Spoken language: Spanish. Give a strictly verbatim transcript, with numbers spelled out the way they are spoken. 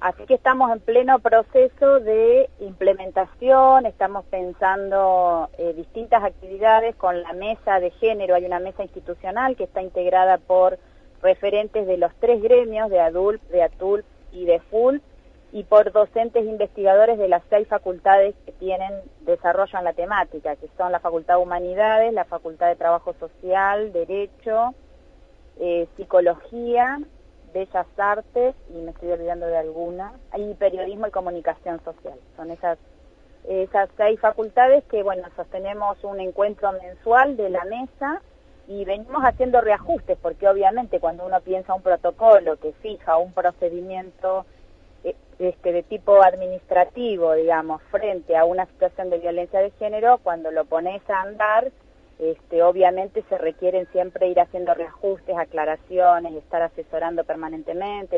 Así que estamos en pleno proceso de implementación, estamos pensando eh, distintas actividades con la mesa de género. Hay una mesa institucional que está integrada por referentes de los tres gremios, de ADULP, de ATULP y de FULP, y por docentes investigadores de las seis facultades que tienen desarrollo en la temática, que son la Facultad de Humanidades, la Facultad de Trabajo Social, Derecho, eh, Psicología, Bellas Artes, y me estoy olvidando de alguna, y Periodismo y Comunicación Social. Son esas, esas seis facultades que, bueno, sostenemos un encuentro mensual de la mesa y venimos haciendo reajustes, porque obviamente cuando uno piensa un protocolo que fija un procedimiento este de tipo administrativo, digamos, frente a una situación de violencia de género, cuando lo pones a andar, este, obviamente se requieren siempre ir haciendo reajustes, aclaraciones, estar asesorando permanentemente,